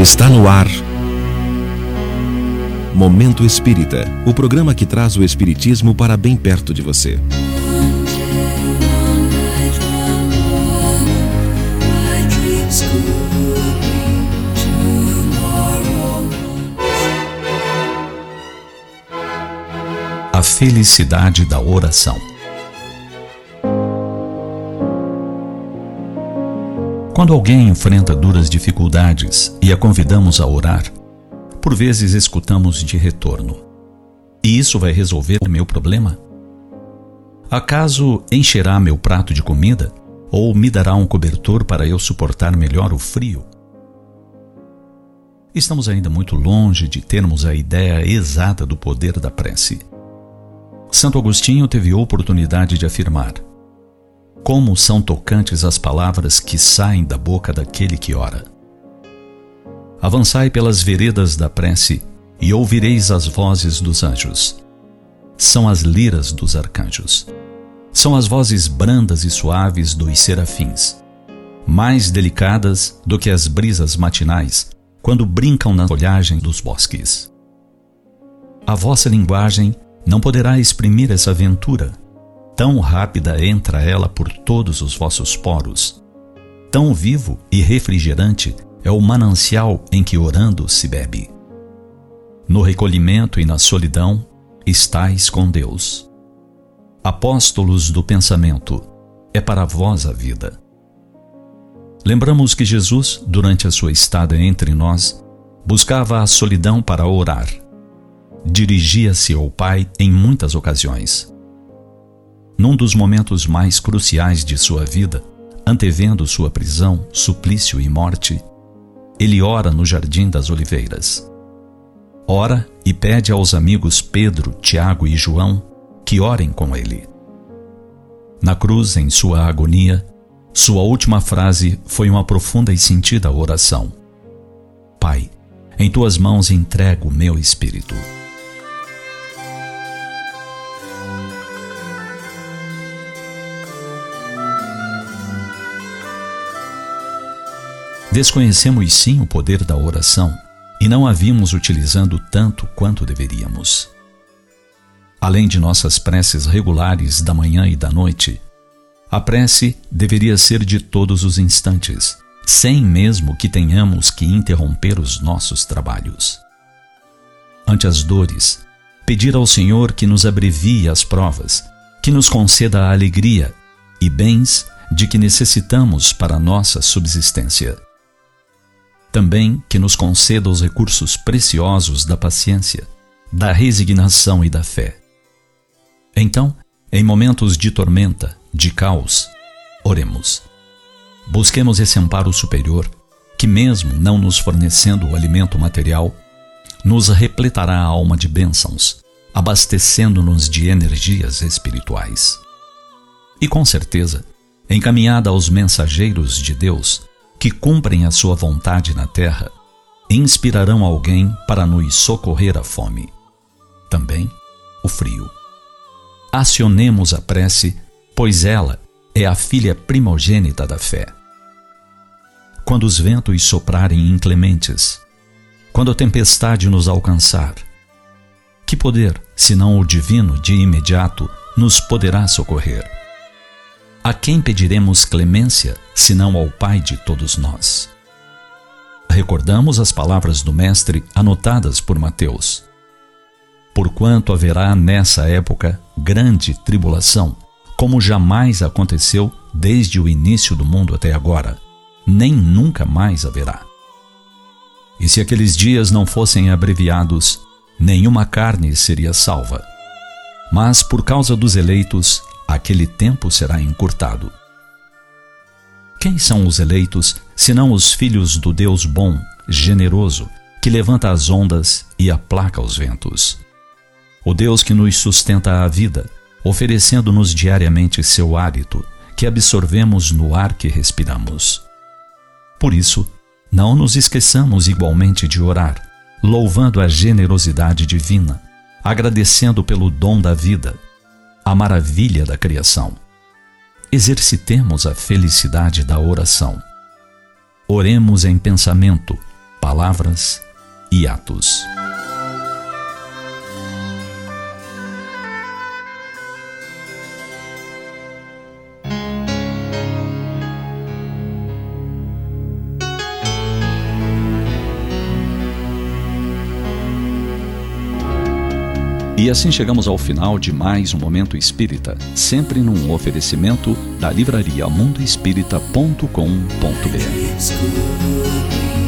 Está no ar Momento Espírita, o programa que traz o espiritismo para bem perto de você. A felicidade da oração. Quando alguém enfrenta duras dificuldades e a convidamos a orar, por vezes escutamos de retorno: "E isso vai resolver o meu problema? Acaso encherá meu prato de comida ou me dará um cobertor para eu suportar melhor o frio?" Estamos ainda muito longe de termos a ideia exata do poder da prece. Santo Agostinho teve oportunidade de afirmar: "Como são tocantes as palavras que saem da boca daquele que ora. Avançai pelas veredas da prece e ouvireis as vozes dos anjos. São as liras dos arcanjos. São as vozes brandas e suaves dos serafins, mais delicadas do que as brisas matinais quando brincam na folhagem dos bosques. A vossa linguagem não poderá exprimir essa ventura. Tão rápida entra ela por todos os vossos poros. Tão vivo e refrigerante é o manancial em que orando se bebe. No recolhimento e na solidão estais com Deus. Apóstolos do pensamento, é para vós a vida." Lembramos que Jesus, durante a sua estada entre nós, buscava a solidão para orar. Dirigia-se ao Pai em muitas ocasiões. Num dos momentos mais cruciais de sua vida, antevendo sua prisão, suplício e morte, ele ora no Jardim das Oliveiras. Ora e pede aos amigos Pedro, Tiago e João que orem com ele. Na cruz, em sua agonia, sua última frase foi uma profunda e sentida oração: "Pai, em tuas mãos entrego o meu espírito." Desconhecemos sim o poder da oração e não a vimos utilizando tanto quanto deveríamos. Além de nossas preces regulares da manhã e da noite, a prece deveria ser de todos os instantes, sem mesmo que tenhamos que interromper os nossos trabalhos. Ante as dores, pedir ao Senhor que nos abrevie as provas, que nos conceda a alegria e bens de que necessitamos para a nossa subsistência. Também que nos conceda os recursos preciosos da paciência, da resignação e da fé. Então, em momentos de tormenta, de caos, oremos. Busquemos esse amparo superior, que mesmo não nos fornecendo o alimento material, nos repletará a alma de bênçãos, abastecendo-nos de energias espirituais. E com certeza, encaminhada aos mensageiros de Deus, que cumprem a sua vontade na terra, inspirarão alguém para nos socorrer à fome. Também o frio. Acionemos a prece, pois ela é a filha primogênita da fé. Quando os ventos soprarem inclementes, quando a tempestade nos alcançar, que poder, senão o divino, de imediato, nos poderá socorrer? A quem pediremos clemência, senão ao Pai de todos nós? Recordamos as palavras do Mestre anotadas por Mateus: "Porquanto haverá nessa época grande tribulação, como jamais aconteceu desde o início do mundo até agora, nem nunca mais haverá. E se aqueles dias não fossem abreviados, nenhuma carne seria salva. Mas por causa dos eleitos, aquele tempo será encurtado." Quem são os eleitos, senão os filhos do Deus bom, generoso, que levanta as ondas e aplaca os ventos? O Deus que nos sustenta a vida, oferecendo-nos diariamente seu hálito, que absorvemos no ar que respiramos. Por isso, não nos esqueçamos igualmente de orar, louvando a generosidade divina, agradecendo pelo dom da vida, a maravilha da criação. Exercitemos a felicidade da oração. Oremos em pensamento, palavras e atos. E assim chegamos ao final de mais um Momento Espírita, sempre num oferecimento da livraria mundoespírita.com.br.